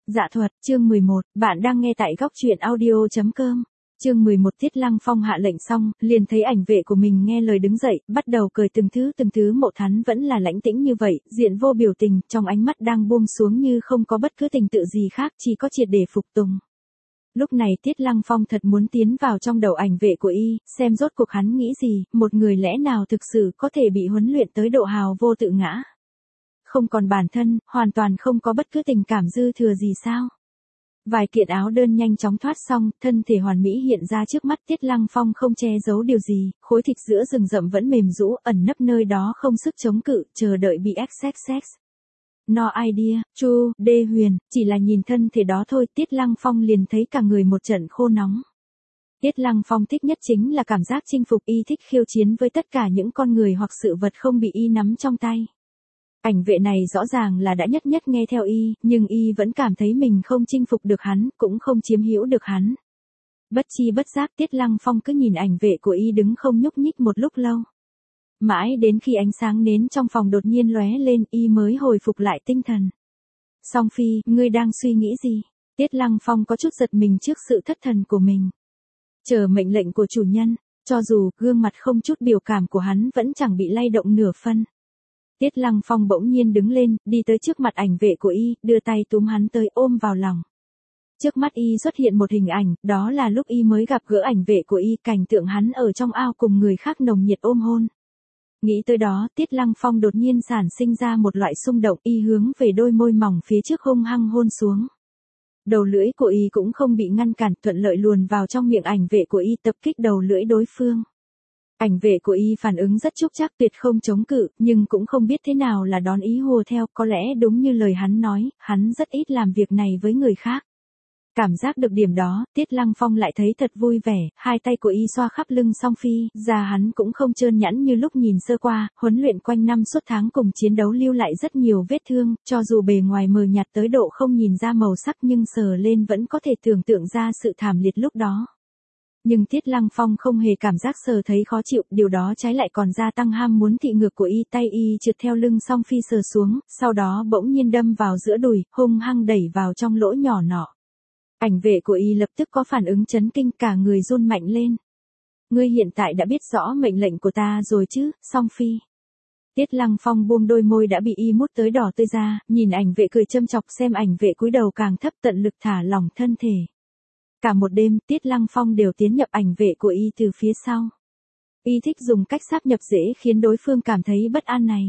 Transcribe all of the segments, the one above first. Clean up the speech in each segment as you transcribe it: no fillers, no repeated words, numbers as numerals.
Dạ thuật, chương 11, bạn đang nghe tại góc truyện audio.com. Chương 11 Tiết Lăng Phong hạ lệnh xong, liền thấy ảnh vệ của mình nghe lời đứng dậy, bắt đầu cười từng thứ Mộ Thán vẫn là lãnh tĩnh như vậy, diện vô biểu tình, trong ánh mắt đang buông xuống như không có bất cứ tình tự gì khác, chỉ có triệt để phục tùng. Lúc này Tiết Lăng Phong thật muốn tiến vào trong đầu ảnh vệ của y, xem rốt cuộc hắn nghĩ gì, một người lẽ nào thực sự có thể bị huấn luyện tới độ hào vô tự ngã. Không còn bản thân, hoàn toàn không có bất cứ tình cảm dư thừa gì sao. Vài kiện áo đơn nhanh chóng thoát xong, thân thể hoàn mỹ hiện ra trước mắt Tiết Lăng Phong không che giấu điều gì, khối thịt giữa rừng rậm vẫn mềm rũ, ẩn nấp nơi đó không sức chống cự, chờ đợi bị XXX. No idea, Chu, Đê Huyền, chỉ là nhìn thân thể đó thôi Tiết Lăng Phong liền thấy cả người một trận khô nóng. Tiết Lăng Phong thích nhất chính là cảm giác chinh phục, y thích khiêu chiến với tất cả những con người hoặc sự vật không bị y nắm trong tay. Ảnh vệ này rõ ràng là đã nhất nghe theo y, nhưng y vẫn cảm thấy mình không chinh phục được hắn, cũng không chiếm hữu được hắn. Bất chi bất giác Tiết Lăng Phong cứ nhìn ảnh vệ của y đứng không nhúc nhích một lúc lâu. Mãi đến khi ánh sáng nến trong phòng đột nhiên lóe lên y mới hồi phục lại tinh thần. Song Phi, ngươi đang suy nghĩ gì? Tiết Lăng Phong có chút giật mình trước sự thất thần của mình. Chờ mệnh lệnh của chủ nhân, cho dù gương mặt không chút biểu cảm của hắn vẫn chẳng bị lay động nửa phân. Tiết Lăng Phong bỗng nhiên đứng lên, đi tới trước mặt ảnh vệ của y, đưa tay túm hắn tới ôm vào lòng. Trước mắt y xuất hiện một hình ảnh, đó là lúc y mới gặp gỡ ảnh vệ của y, cảnh tượng hắn ở trong ao cùng người khác nồng nhiệt ôm hôn. Nghĩ tới đó, Tiết Lăng Phong đột nhiên sản sinh ra một loại xung động, y hướng về đôi môi mỏng phía trước hung hăng hôn xuống. Đầu lưỡi của y cũng không bị ngăn cản, thuận lợi luồn vào trong miệng ảnh vệ của y, tập kích đầu lưỡi đối phương. Ảnh vệ của y phản ứng rất chúc chắc, tuyệt không chống cự, nhưng cũng không biết thế nào là đón ý hùa theo, có lẽ đúng như lời hắn nói, hắn rất ít làm việc này với người khác. Cảm giác được điểm đó, Tiết Lăng Phong lại thấy thật vui vẻ, hai tay của y xoa khắp lưng Song Phi, da hắn cũng không trơn nhẵn như lúc nhìn sơ qua, huấn luyện quanh năm suốt tháng cùng chiến đấu lưu lại rất nhiều vết thương, cho dù bề ngoài mờ nhạt tới độ không nhìn ra màu sắc nhưng sờ lên vẫn có thể tưởng tượng ra sự thảm liệt lúc đó. Nhưng Tiết Lăng Phong không hề cảm giác sờ thấy khó chịu, điều đó trái lại còn gia tăng ham muốn thị ngược của y, tay y trượt theo lưng Song Phi sờ xuống, sau đó bỗng nhiên đâm vào giữa đùi, hung hăng đẩy vào trong lỗ nhỏ nọ. Ảnh vệ của y lập tức có phản ứng chấn kinh, cả người run mạnh lên. Ngươi hiện tại đã biết rõ mệnh lệnh của ta rồi chứ, Song Phi. Tiết Lăng Phong buông đôi môi đã bị y mút tới đỏ tươi ra, nhìn ảnh vệ cười châm chọc xem ảnh vệ cúi đầu càng thấp tận lực thả lỏng thân thể. Cả một đêm, Tiết Lăng Phong đều tiến nhập ảnh vệ của y từ phía sau. Y thích dùng cách sáp nhập dễ khiến đối phương cảm thấy bất an này.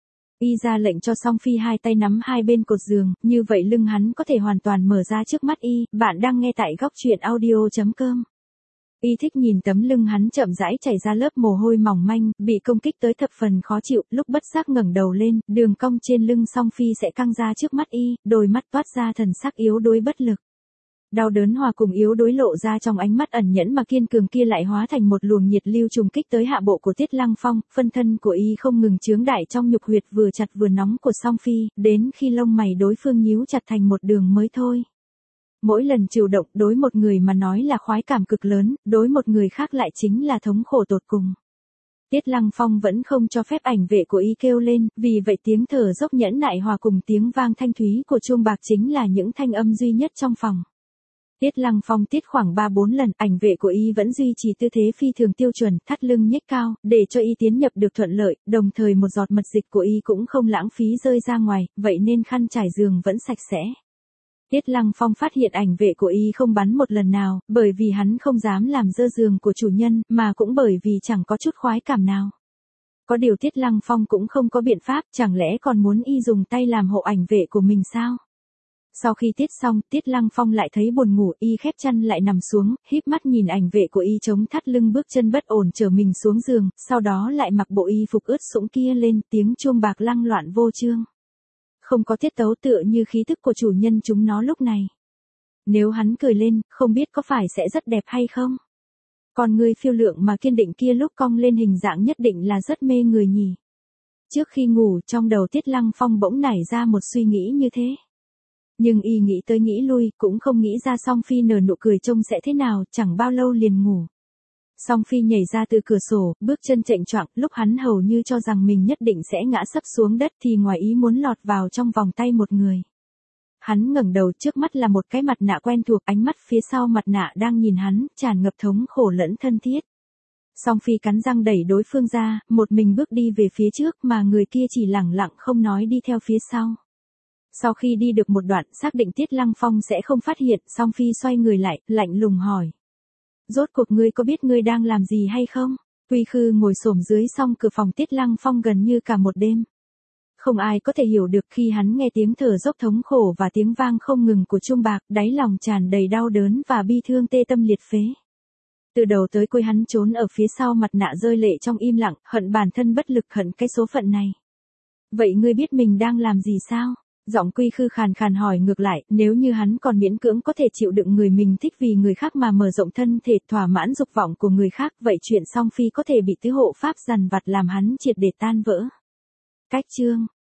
Y ra lệnh cho Song Phi hai tay nắm hai bên cột giường, như vậy lưng hắn có thể hoàn toàn mở ra trước mắt y, bạn đang nghe tại góc truyện audio.com. Y thích nhìn tấm lưng hắn chậm rãi chảy ra lớp mồ hôi mỏng manh, bị công kích tới thập phần khó chịu, lúc bất giác ngẩng đầu lên, đường cong trên lưng Song Phi sẽ căng ra trước mắt y, đôi mắt toát ra thần sắc yếu đuối bất lực. Đau đớn hòa cùng yếu đuối lộ ra trong ánh mắt ẩn nhẫn mà kiên cường kia lại hóa thành một luồng nhiệt lưu trùng kích tới hạ bộ của Tiết Lăng Phong, phân thân của y không ngừng chướng đại trong nhục huyệt vừa chặt vừa nóng của Song Phi, đến khi lông mày đối phương nhíu chặt thành một đường mới thôi. Mỗi lần chịu động đối một người mà nói là khoái cảm cực lớn, đối một người khác lại chính là thống khổ tột cùng. Tiết Lăng Phong vẫn không cho phép ảnh vệ của y kêu lên, vì vậy tiếng thở dốc nhẫn nại hòa cùng tiếng vang thanh thúy của chuông bạc chính là những thanh âm duy nhất trong phòng. Tiết Lăng Phong tiết khoảng 3-4 lần, ảnh vệ của y vẫn duy trì tư thế phi thường tiêu chuẩn, thắt lưng nhếch cao, để cho y tiến nhập được thuận lợi, đồng thời một giọt mật dịch của y cũng không lãng phí rơi ra ngoài, vậy nên khăn trải giường vẫn sạch sẽ. Tiết Lăng Phong phát hiện ảnh vệ của y không bắn một lần nào, bởi vì hắn không dám làm dơ giường của chủ nhân, mà cũng bởi vì chẳng có chút khoái cảm nào. Có điều Tiết Lăng Phong cũng không có biện pháp, chẳng lẽ còn muốn y dùng tay làm hộ ảnh vệ của mình sao? Sau khi tiết xong, Tiết Lăng Phong lại thấy buồn ngủ, y khép chăn lại nằm xuống, híp mắt nhìn ảnh vệ của y chống thắt lưng bước chân bất ổn trở mình xuống giường, sau đó lại mặc bộ y phục ướt sũng kia lên, tiếng chuông bạc lăng loạn vô chương. Không có tiết tấu tựa như khí thức của chủ nhân chúng nó lúc này. Nếu hắn cười lên, không biết có phải sẽ rất đẹp hay không? Còn người phiêu lượng mà kiên định kia lúc cong lên hình dạng nhất định là rất mê người nhỉ. Trước khi ngủ, trong đầu Tiết Lăng Phong bỗng nảy ra một suy nghĩ như thế. Nhưng y nghĩ tới nghĩ lui, cũng không nghĩ ra Song Phi nở nụ cười trông sẽ thế nào, chẳng bao lâu liền ngủ. Song Phi nhảy ra từ cửa sổ, bước chân chệch choạng, lúc hắn hầu như cho rằng mình nhất định sẽ ngã sấp xuống đất thì ngoài ý muốn lọt vào trong vòng tay một người. Hắn ngẩng đầu, trước mắt là một cái mặt nạ quen thuộc, ánh mắt phía sau mặt nạ đang nhìn hắn, tràn ngập thống khổ lẫn thân thiết. Song Phi cắn răng đẩy đối phương ra, một mình bước đi về phía trước mà người kia chỉ lẳng lặng không nói đi theo phía sau. Sau khi đi được một đoạn, xác định Tiết Lăng Phong sẽ không phát hiện, Song Phi xoay người lại, lạnh lùng hỏi. Rốt cuộc ngươi có biết ngươi đang làm gì hay không? Quy Khư ngồi xổm dưới song cửa phòng Tiết Lăng Phong gần như cả một đêm. Không ai có thể hiểu được khi hắn nghe tiếng thở dốc thống khổ và tiếng vang không ngừng của chuông bạc, đáy lòng tràn đầy đau đớn và bi thương tê tâm liệt phế. Từ đầu tới cuối hắn trốn ở phía sau mặt nạ rơi lệ trong im lặng, hận bản thân bất lực, hận cái số phận này. Vậy ngươi biết mình đang làm gì sao? Giọng Quy Khư khàn khàn hỏi ngược lại, nếu như hắn còn miễn cưỡng có thể chịu đựng người mình thích vì người khác mà mở rộng thân thể thỏa mãn dục vọng của người khác, vậy chuyện Song Phi có thể bị tứ hộ pháp dằn vặt làm hắn triệt để tan vỡ. Cách chương